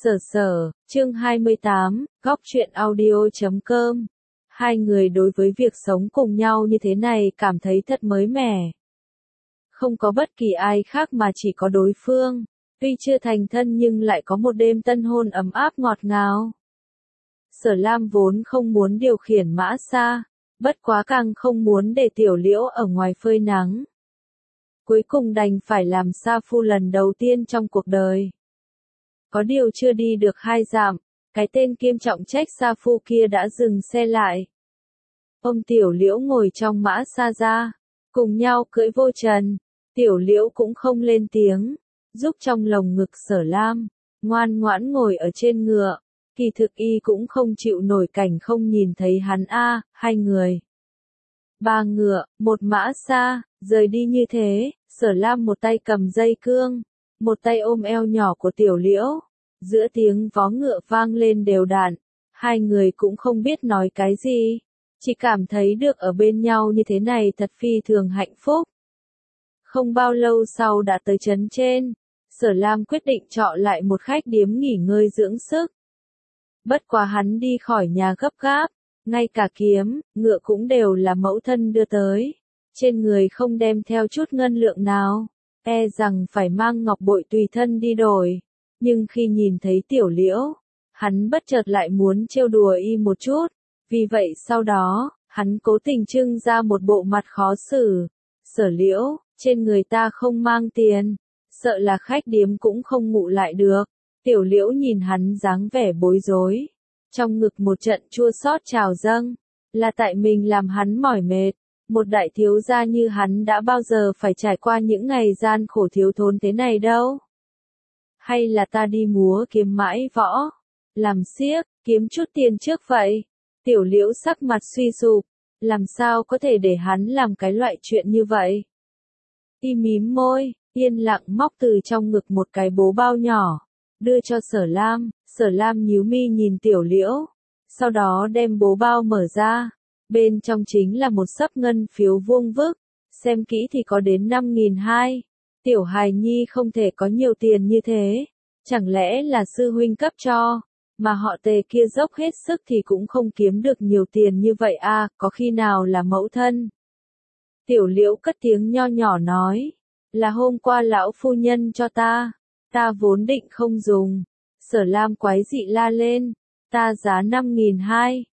Chương 28, góc truyện audio.com. Hai người đối với việc sống cùng nhau như thế này cảm thấy thật mới mẻ. Không có bất kỳ ai khác mà chỉ có đối phương, tuy chưa thành thân nhưng lại có một đêm tân hôn ấm áp ngọt ngào. Sở Lam vốn không muốn điều khiển mã xa, bất quá càng không muốn để Tiểu Liễu ở ngoài phơi nắng. Cuối cùng đành phải làm sa phu lần đầu tiên trong cuộc đời. Có điều chưa đi được 2 dặm, cái tên kiêm trọng trách sa phu kia đã dừng xe lại. Ông Tiểu Liễu ngồi trong mã xa ra, cùng nhau cưỡi vô trần. Tiểu Liễu cũng không lên tiếng, giúp trong lồng ngực Sở Lam, ngoan ngoãn ngồi ở trên ngựa. Kỳ thực y cũng không chịu nổi cảnh không nhìn thấy hắn hai người. 3 ngựa, 1 mã xa, rời đi như thế, Sở Lam một tay cầm dây cương, một tay ôm eo nhỏ của Tiểu Liễu. Giữa tiếng vó ngựa vang lên đều đặn, hai người cũng không biết nói cái gì, chỉ cảm thấy được ở bên nhau như thế này thật phi thường hạnh phúc. Không bao lâu sau đã tới trấn trên, Sở Lam quyết định chọn lại một khách điếm nghỉ ngơi dưỡng sức. Bất quá hắn đi khỏi nhà gấp gáp, ngay cả kiếm, ngựa cũng đều là mẫu thân đưa tới, trên người không đem theo chút ngân lượng nào, e rằng phải mang ngọc bội tùy thân đi đổi. Nhưng khi nhìn thấy Tiểu Liễu, hắn bất chợt lại muốn trêu đùa y một chút, vì vậy sau đó, hắn cố tình trưng ra một bộ mặt khó xử. Sở Liễu, trên người ta không mang tiền, sợ là khách điếm cũng không ngủ lại được. Tiểu Liễu nhìn hắn dáng vẻ bối rối, trong ngực một trận chua xót trào dâng, là tại mình làm hắn mỏi mệt. Một đại thiếu gia như hắn đã bao giờ phải trải qua những ngày gian khổ thiếu thốn thế này đâu. Hay là ta đi múa kiếm mãi võ, làm xiếc, kiếm chút tiền trước vậy. Tiểu Liễu sắc mặt suy sụp, làm sao có thể để hắn làm cái loại chuyện như vậy. Y mím môi, yên lặng móc từ trong ngực một cái bố bao nhỏ, đưa cho Sở Lam. Sở Lam nhíu mi nhìn Tiểu Liễu, sau đó đem bố bao mở ra, bên trong chính là một xấp ngân phiếu vuông vức, xem kỹ thì có đến 5.200. Tiểu hài nhi không thể có nhiều tiền như thế, chẳng lẽ là sư huynh cấp cho, mà họ Tề kia dốc hết sức thì cũng không kiếm được nhiều tiền như vậy có khi nào là mẫu thân. Tiểu Liễu cất tiếng nho nhỏ nói, là hôm qua lão phu nhân cho ta vốn định không dùng. Sở Lam quái dị la lên, ta giá 5.200,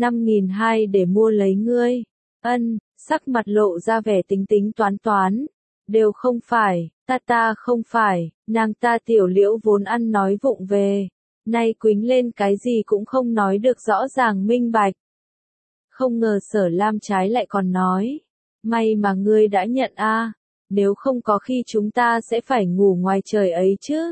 5.200 để mua lấy ngươi. Sắc mặt lộ ra vẻ tính tính toán. Đều không phải, ta không phải, nàng ta Tiểu Liễu vốn ăn nói vụng về, nay quính lên cái gì cũng không nói được rõ ràng minh bạch. Không ngờ Sở Lam trái lại còn nói, may mà ngươi đã nhận nếu không có khi chúng ta sẽ phải ngủ ngoài trời ấy chứ.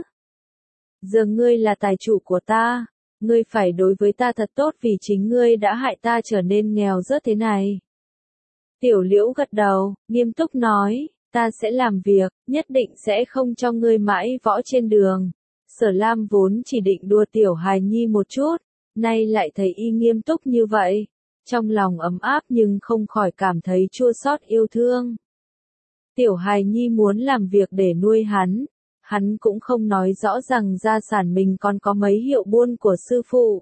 Giờ ngươi là tài chủ của ta, ngươi phải đối với ta thật tốt vì chính ngươi đã hại ta trở nên nghèo rớt thế này. Tiểu Liễu gật đầu, nghiêm túc nói, ta sẽ làm việc, nhất định sẽ không cho ngươi mãi võ trên đường. Sở Lam vốn chỉ định đùa Tiểu hài nhi một chút, nay lại thấy y nghiêm túc như vậy, trong lòng ấm áp nhưng không khỏi cảm thấy chua xót yêu thương. Tiểu hài nhi muốn làm việc để nuôi hắn cũng không nói rõ rằng gia sản mình còn có mấy hiệu buôn của sư phụ,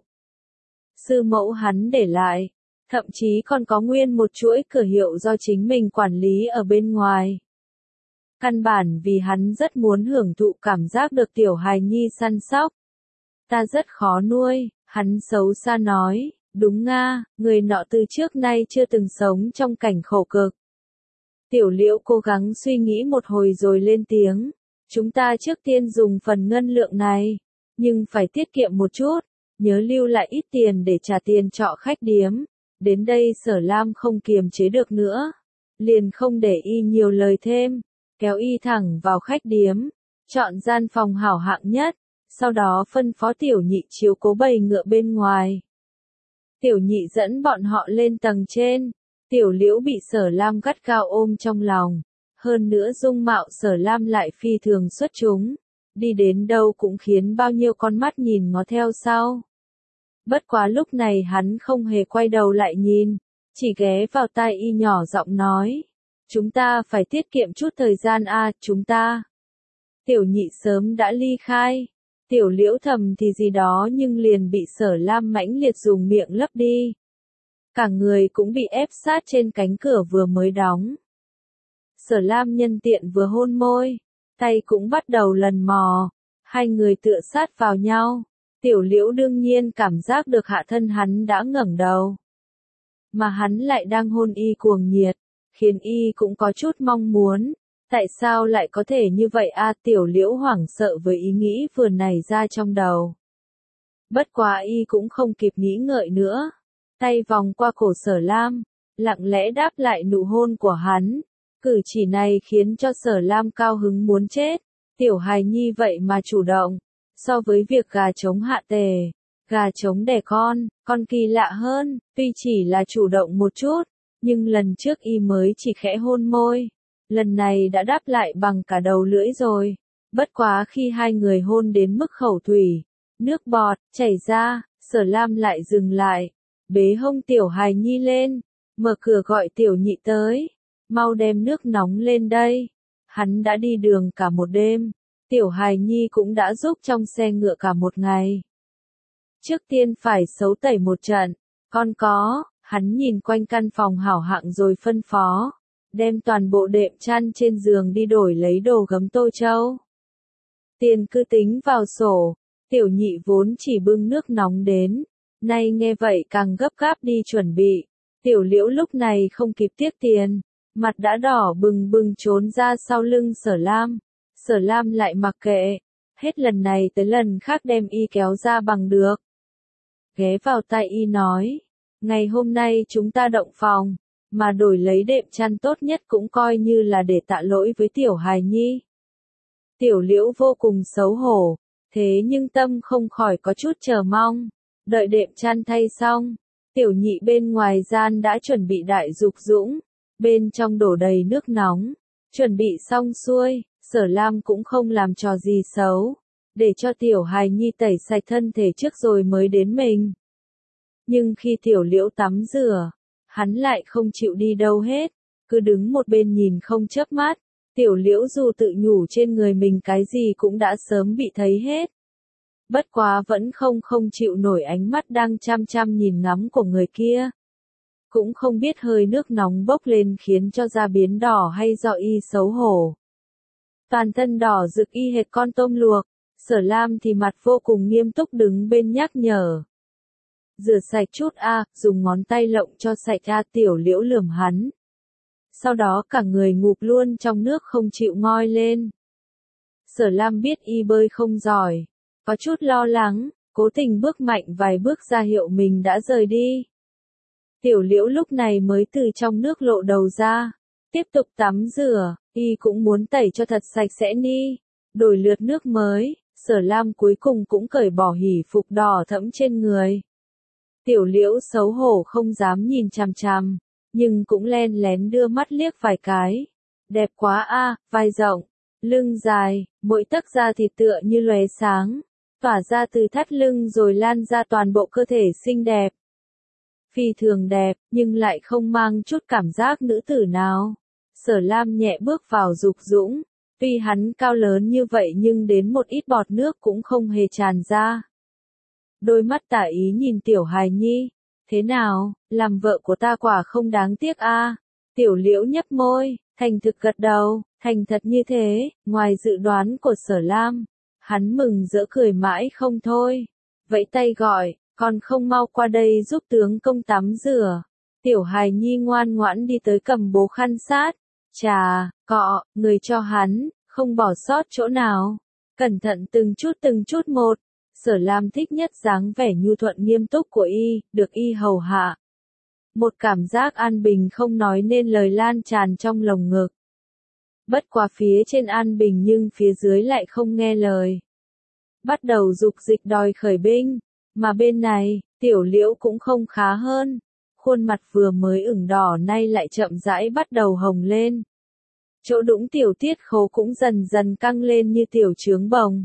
sư mẫu hắn để lại, thậm chí còn có nguyên một chuỗi cửa hiệu do chính mình quản lý ở bên ngoài. Căn bản vì hắn rất muốn hưởng thụ cảm giác được Tiểu hài nhi săn sóc. Ta rất khó nuôi, hắn xấu xa nói, đúng người nọ từ trước nay chưa từng sống trong cảnh khổ cực. Tiểu Liễu cố gắng suy nghĩ một hồi rồi lên tiếng, chúng ta trước tiên dùng phần ngân lượng này, nhưng phải tiết kiệm một chút, nhớ lưu lại ít tiền để trả tiền trọ khách điếm. Đến đây Sở Lam không kiềm chế được nữa, liền không để y nhiều lời thêm, kéo y thẳng vào khách điếm, chọn gian phòng hảo hạng nhất, sau đó phân phó Tiểu Nhị chiếu cố bầy ngựa bên ngoài. Tiểu Nhị dẫn bọn họ lên tầng trên, Tiểu Liễu bị Sở Lam gắt gao ôm trong lòng, hơn nữa dung mạo Sở Lam lại phi thường xuất chúng, đi đến đâu cũng khiến bao nhiêu con mắt nhìn ngó theo sau. Bất quá lúc này hắn không hề quay đầu lại nhìn, chỉ ghé vào tai y nhỏ giọng nói, chúng ta phải tiết kiệm chút thời gian chúng ta. Tiểu Nhị sớm đã ly khai, Tiểu Liễu thầm thì gì đó nhưng liền bị Sở Lam mãnh liệt dùng miệng lấp đi. Cả người cũng bị ép sát trên cánh cửa vừa mới đóng. Sở Lam nhân tiện vừa hôn môi, tay cũng bắt đầu lần mò, hai người tựa sát vào nhau. Tiểu Liễu đương nhiên cảm giác được hạ thân hắn đã ngẩng đầu. Mà hắn lại đang hôn y cuồng nhiệt, khiến y cũng có chút mong muốn. Tại sao lại có thể như vậy a? Tiểu Liễu hoảng sợ với ý nghĩ vừa nảy ra trong đầu. Bất quá y cũng không kịp nghĩ ngợi nữa. Tay vòng qua cổ Sở Lam, lặng lẽ đáp lại nụ hôn của hắn. Cử chỉ này khiến cho Sở Lam cao hứng muốn chết. Tiểu hài nhi vậy mà chủ động. So với việc gà trống hạ tề, gà trống đẻ con kỳ lạ hơn. Tuy chỉ là chủ động một chút, nhưng lần trước y mới chỉ khẽ hôn môi. Lần này đã đáp lại bằng cả đầu lưỡi rồi. Bất quá khi hai người hôn đến mức khẩu thủy, nước bọt chảy ra, Sở Lam lại dừng lại, bế hông tiểu hài nhi lên, mở cửa gọi tiểu nhị tới, mau đem nước nóng lên đây. Hắn đã đi đường cả một đêm, tiểu hài nhi cũng đã giúp trong xe ngựa cả một ngày. Trước tiên phải xấu tẩy một trận, hắn nhìn quanh căn phòng hảo hạng rồi phân phó. Đem toàn bộ đệm chăn trên giường đi đổi lấy đồ gấm Tô Châu. Tiền cứ tính vào sổ, tiểu nhị vốn chỉ bưng nước nóng đến, nay nghe vậy càng gấp gáp đi chuẩn bị. Tiểu Liễu lúc này không kịp tiếc tiền, mặt đã đỏ bừng bừng trốn ra sau lưng Sở Lam. Sở Lam lại mặc kệ, hết lần này tới lần khác đem y kéo ra bằng được. Ghé vào tai y nói, ngày hôm nay chúng ta động phòng. Mà đổi lấy đệm chăn tốt nhất cũng coi như là để tạ lỗi với tiểu hài nhi. Tiểu Liễu vô cùng xấu hổ, thế nhưng tâm không khỏi có chút chờ mong. Đợi đệm chăn thay xong, tiểu nhị bên ngoài gian đã chuẩn bị đại dục dũng, bên trong đổ đầy nước nóng, chuẩn bị xong xuôi. Sở Lam cũng không làm trò gì xấu, để cho tiểu hài nhi tẩy sạch thân thể trước rồi mới đến mình. Nhưng khi tiểu Liễu tắm rửa, hắn lại không chịu đi đâu hết, cứ đứng một bên nhìn không chớp mắt. Tiểu Liễu dù tự nhủ trên người mình cái gì cũng đã sớm bị thấy hết. Bất quá vẫn không chịu nổi ánh mắt đang chăm chăm nhìn ngắm của người kia. Cũng không biết hơi nước nóng bốc lên khiến cho da biến đỏ hay do y xấu hổ. Toàn thân đỏ rực y hệt con tôm luộc, Sở Lam thì mặt vô cùng nghiêm túc đứng bên nhắc nhở. Rửa sạch chút a, dùng ngón tay lộng cho sạch a. Tiểu Liễu lườm hắn. Sau đó cả người ngụp luôn trong nước không chịu ngoi lên. Sở Lam biết y bơi không giỏi, có chút lo lắng, cố tình bước mạnh vài bước ra hiệu mình đã rời đi. Tiểu Liễu lúc này mới từ trong nước lộ đầu ra, tiếp tục tắm rửa, y cũng muốn tẩy cho thật sạch sẽ ni. Đổi lượt nước mới, Sở Lam cuối cùng cũng cởi bỏ hỉ phục đỏ thẫm trên người. Tiểu Liễu xấu hổ không dám nhìn chằm chằm, nhưng cũng len lén đưa mắt liếc vài cái. Đẹp quá a, vai rộng, lưng dài, mỗi tấc da thịt tựa như lóe sáng, tỏa ra từ thắt lưng rồi lan ra toàn bộ cơ thể xinh đẹp. Phi thường đẹp, nhưng lại không mang chút cảm giác nữ tử nào. Sở Lam nhẹ bước vào dục dũng, tuy hắn cao lớn như vậy nhưng đến một ít bọt nước cũng không hề tràn ra. Đôi mắt tả ý nhìn tiểu hài nhi, thế nào, làm vợ của ta quả không đáng tiếc a. Tiểu Liễu nhếch môi, thành thực gật đầu, thành thật như thế, ngoài dự đoán của Sở Lam, hắn mừng rỡ cười mãi không thôi. Vẫy tay gọi, còn không mau qua đây giúp tướng công tắm rửa. Tiểu hài nhi ngoan ngoãn đi tới cầm bố khăn sát, chà, cọ, người cho hắn, không bỏ sót chỗ nào. Cẩn thận từng chút một. Sở Lam thích nhất dáng vẻ nhu thuận nghiêm túc của y, được y hầu hạ. Một cảm giác an bình không nói nên lời lan tràn trong lồng ngực. Bất quá phía trên an bình nhưng phía dưới lại không nghe lời. Bắt đầu dục dịch đòi khởi binh, mà bên này, Tiểu Liễu cũng không khá hơn. Khuôn mặt vừa mới ửng đỏ nay lại chậm rãi bắt đầu hồng lên. Chỗ đũng tiểu tiết khố cũng dần dần căng lên như tiểu trướng bồng.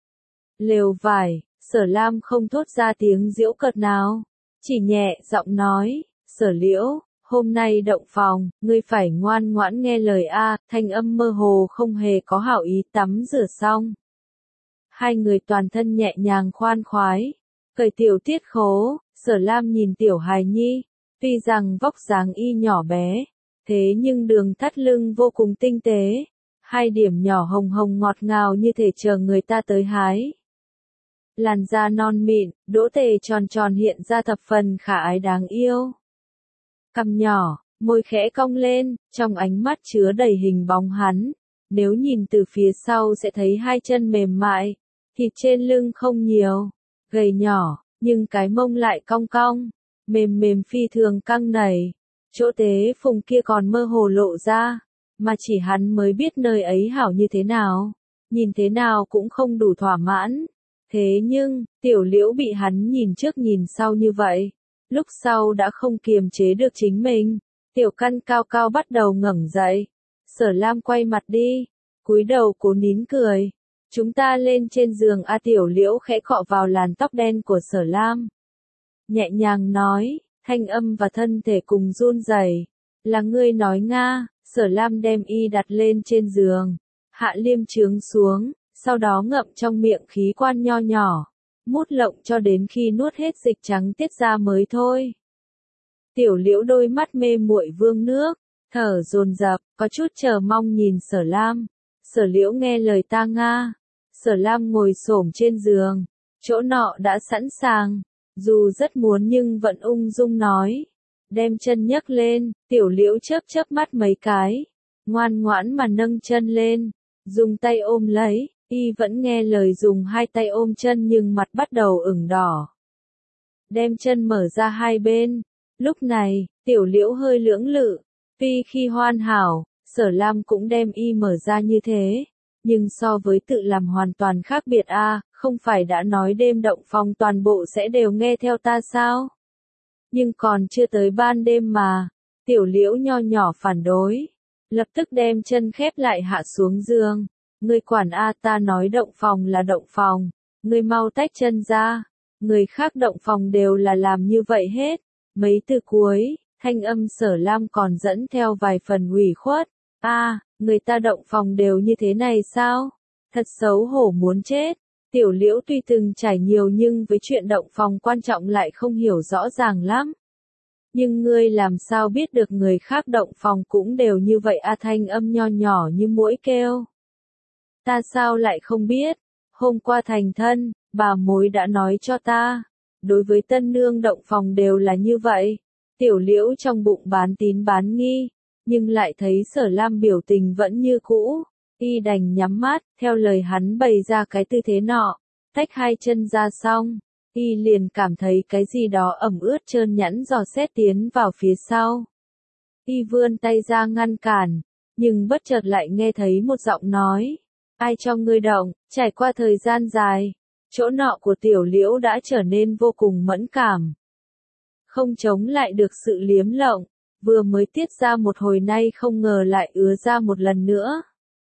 Lều vải, Sở Lam không thốt ra tiếng giễu cợt nào, chỉ nhẹ giọng nói, Sở Liễu, hôm nay động phòng, ngươi phải ngoan ngoãn nghe lời a. Thanh âm mơ hồ không hề có hảo ý. Tắm rửa xong, Hai người toàn thân nhẹ nhàng khoan khoái. Cởi tiểu tiết khố, Sở Lam nhìn tiểu hài nhi. Tuy rằng vóc dáng y nhỏ bé, thế nhưng đường thắt lưng vô cùng tinh tế. Hai điểm nhỏ hồng hồng ngọt ngào như thể chờ người ta tới hái. Làn da non mịn, đỗ tề tròn tròn hiện ra thập phần khả ái đáng yêu. Cằm nhỏ, môi khẽ cong lên, trong ánh mắt chứa đầy hình bóng hắn. Nếu nhìn từ phía sau sẽ thấy hai chân mềm mại, thịt trên lưng không nhiều, gầy nhỏ, nhưng cái mông lại cong cong, mềm mềm phi thường căng nảy. Chỗ tế phùng kia còn mơ hồ lộ ra, mà chỉ hắn mới biết nơi ấy hảo như thế nào, nhìn thế nào cũng không đủ thỏa mãn. Thế nhưng, tiểu liễu bị hắn nhìn trước nhìn sau như vậy, lúc sau đã không kiềm chế được chính mình, tiểu căn cao cao bắt đầu ngẩng dậy. Sở Lam quay mặt đi, cúi đầu cố nín cười. Chúng ta lên trên giường a. Tiểu liễu khẽ cọ vào làn tóc đen của Sở Lam. Nhẹ nhàng nói, thanh âm và thân thể cùng run rẩy. Là ngươi nói Nga. Sở Lam đem y đặt lên trên giường, hạ liêm trướng xuống, sau đó ngậm trong miệng khí quan nho nhỏ, mút lộng cho đến khi nuốt hết dịch trắng tiết ra mới thôi. Tiểu liễu đôi mắt mê muội vương nước, thở dồn dập, có chút chờ mong nhìn Sở Lam. Sở liễu nghe lời ta Nga. Sở Lam ngồi xổm trên giường, chỗ nọ đã sẵn sàng, dù rất muốn nhưng vẫn ung dung nói. Đem chân nhấc lên, tiểu liễu chớp chớp mắt mấy cái, ngoan ngoãn mà nâng chân lên, dùng tay ôm lấy, y vẫn nghe lời dùng hai tay ôm chân nhưng mặt bắt đầu ửng đỏ. Đem chân mở ra hai bên, lúc này, tiểu liễu hơi lưỡng lự, tuy khi hoàn hảo, Sở Lam cũng đem y mở ra như thế, nhưng so với tự làm hoàn toàn khác biệt a. Không phải đã nói đêm động phòng toàn bộ sẽ đều nghe theo ta sao? Nhưng còn chưa tới ban đêm mà, tiểu liễu nho nhỏ phản đối, lập tức đem chân khép lại hạ xuống giường. Ngươi quản a, ta nói động phòng là động phòng, ngươi mau tách chân ra, người khác động phòng đều là làm như vậy hết. Mấy từ cuối, thanh âm Sở Lam còn dẫn theo vài phần ủy khuất. A, người ta động phòng đều như thế này sao? Thật xấu hổ muốn chết. Tiểu liễu tuy từng trải nhiều nhưng với chuyện động phòng quan trọng lại không hiểu rõ ràng lắm. Nhưng ngươi làm sao biết được người khác động phòng cũng đều như vậy a. Thanh âm nho nhỏ như muỗi kêu. Ta sao lại không biết? Hôm qua thành thân, bà mối đã nói cho ta. Đối với tân nương động phòng đều là như vậy. Tiểu liễu trong bụng bán tín bán nghi, nhưng lại thấy Sở Lam biểu tình vẫn như cũ. Y đành nhắm mắt, theo lời hắn bày ra cái tư thế nọ, tách hai chân ra xong, y liền cảm thấy cái gì đó ẩm ướt trơn nhẵn dò xét tiến vào phía sau. Y vươn tay ra ngăn cản, nhưng bất chợt lại nghe thấy một giọng nói, ai cho ngươi động. Trải qua thời gian dài, chỗ nọ của tiểu liễu đã trở nên vô cùng mẫn cảm. Không chống lại được sự liếm lộng, vừa mới tiết ra một hồi nay không ngờ lại ứa ra một lần nữa.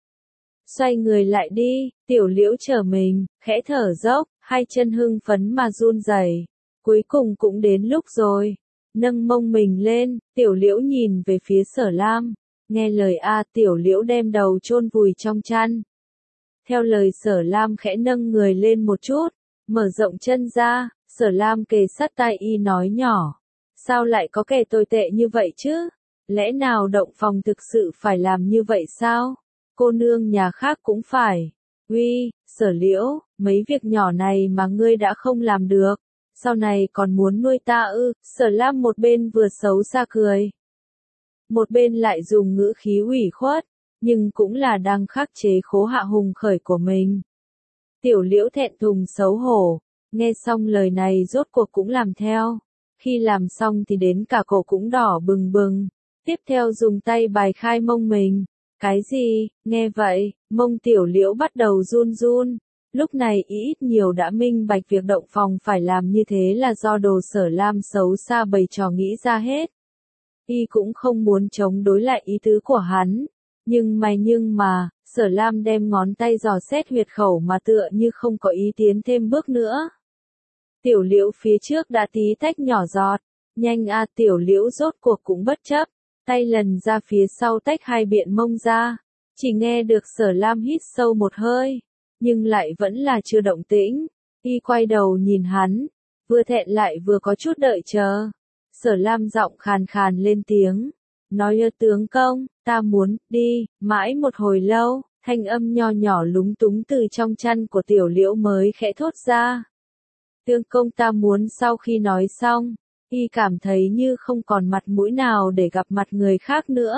Xoay người lại đi, tiểu liễu trở mình, khẽ thở dốc, hai chân hưng phấn mà run rẩy. Cuối cùng cũng đến lúc rồi. Nâng mông mình lên, tiểu liễu nhìn về phía Sở Lam. Nghe lời a, tiểu liễu đem đầu chôn vùi trong chăn. Theo lời Sở Lam khẽ nâng người lên một chút, mở rộng chân ra, Sở Lam kề sát tai y nói nhỏ. Sao lại có kẻ tồi tệ như vậy chứ? Lẽ nào động phòng thực sự phải làm như vậy sao? Cô nương nhà khác cũng phải. Uy, Sở liễu, mấy việc nhỏ này mà ngươi đã không làm được, sau này còn muốn nuôi ta ư? Sở Lam một bên vừa xấu xa cười, một bên lại dùng ngữ khí ủy khuất, nhưng cũng là đang khắc chế khố hạ hùng khởi của mình. Tiểu liễu thẹn thùng xấu hổ, nghe xong lời này rốt cuộc cũng làm theo. Khi làm xong thì đến cả cổ cũng đỏ bừng bừng, tiếp theo dùng tay bài khai mông mình. Cái gì? Nghe vậy, mông tiểu liễu bắt đầu run run. Lúc này ít nhiều đã minh bạch việc động phòng phải làm như thế là do đồ Sở Lam xấu xa bày trò nghĩ ra hết. Y cũng không muốn chống đối lại ý tứ của hắn. Nhưng mà, Sở Lam đem ngón tay dò xét huyệt khẩu mà tựa như không có ý tiến thêm bước nữa. Tiểu liễu phía trước đã tí tách nhỏ giọt. Nhanh a, tiểu liễu rốt cuộc cũng bất chấp. Tay lần ra phía sau tách hai biện mông ra. Chỉ nghe được Sở Lam hít sâu một hơi. nhưng lại vẫn là chưa động tĩnh. Y quay đầu nhìn hắn, vừa thẹn lại vừa có chút đợi chờ. Sở Lam giọng khàn khàn lên tiếng, nói tướng công, ta muốn đi, mãi một hồi lâu, thanh âm nho nhỏ lúng túng từ trong chăn của Tiểu Liễu mới khẽ thốt ra. Tướng công ta muốn. Sau khi nói xong, y cảm thấy như không còn mặt mũi nào để gặp mặt người khác nữa.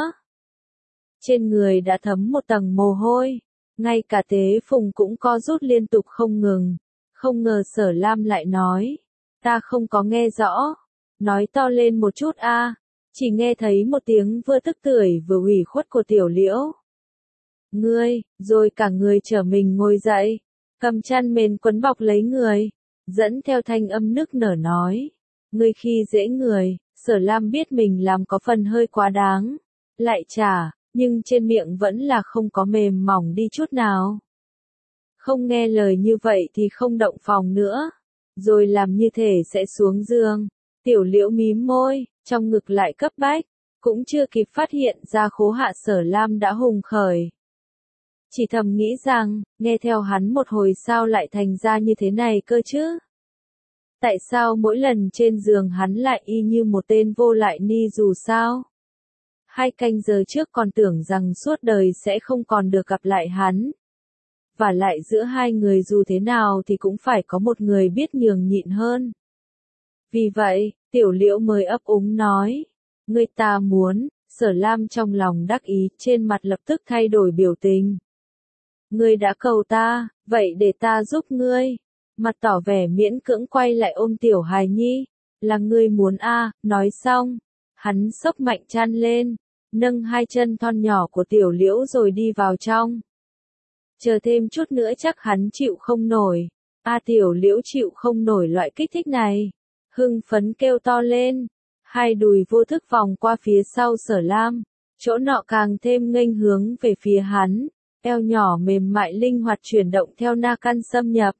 Trên người đã thấm một tầng mồ hôi, ngay cả Tế Phùng cũng co rút liên tục không ngừng. Không ngờ Sở Lam lại nói, ta không có nghe rõ, nói to lên một chút a. Chỉ nghe thấy một tiếng vừa tức tưởi vừa ủy khuất của Tiểu Liễu. Ngươi, rồi cả người trở mình ngồi dậy, cầm chăn mền quấn bọc lấy người, dẫn theo thanh âm nức nở nói, ngươi khi dễ người. Sở Lam biết mình làm có phần hơi quá đáng, lại trả, nhưng trên miệng vẫn là không có mềm mỏng đi chút nào. Không nghe lời như vậy thì không động phòng nữa, rồi làm như thể sẽ xuống giường. Tiểu Liễu mím môi, trong ngực lại cấp bách, cũng chưa kịp phát hiện ra Khố Hạ Sở Lam đã hùng khởi. Chỉ thầm nghĩ rằng, nghe theo hắn một hồi sao lại thành ra như thế này cơ chứ? Tại sao mỗi lần trên giường hắn lại y như một tên vô lại ni dù sao? 2 canh giờ trước còn tưởng rằng suốt đời sẽ không còn được gặp lại hắn. Và lại giữa hai người dù thế nào thì cũng phải có một người biết nhường nhịn hơn. Vì vậy, Tiểu Liễu mới ấp úng nói, ngươi ta muốn. Sở Lam trong lòng đắc ý, trên mặt lập tức thay đổi biểu tình. Ngươi đã cầu ta, vậy để ta giúp ngươi. Mặt tỏ vẻ miễn cưỡng quay lại ôm Tiểu Hài Nhi, là ngươi muốn a. Nói xong, hắn xốc mạnh chăn lên, nâng 2 chân thon nhỏ của Tiểu Liễu rồi đi vào trong. Chờ thêm chút nữa chắc hắn chịu không nổi. Tiểu Liễu chịu không nổi loại kích thích này. Hưng phấn kêu to lên. 2 đùi vô thức vòng qua phía sau Sở Lam. Chỗ nọ càng thêm nghênh hướng về phía hắn. Eo nhỏ mềm mại linh hoạt chuyển động theo na căn xâm nhập.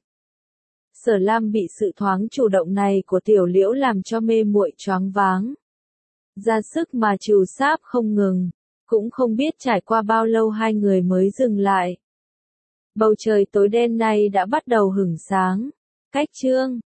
Sở Lam bị sự thoáng chủ động này của Tiểu Liễu làm cho mê muội choáng váng. Ra sức mà trù sáp không ngừng. Cũng không biết trải qua bao lâu 2 người mới dừng lại. Bầu trời tối đen này đã bắt đầu hửng sáng. Cách chương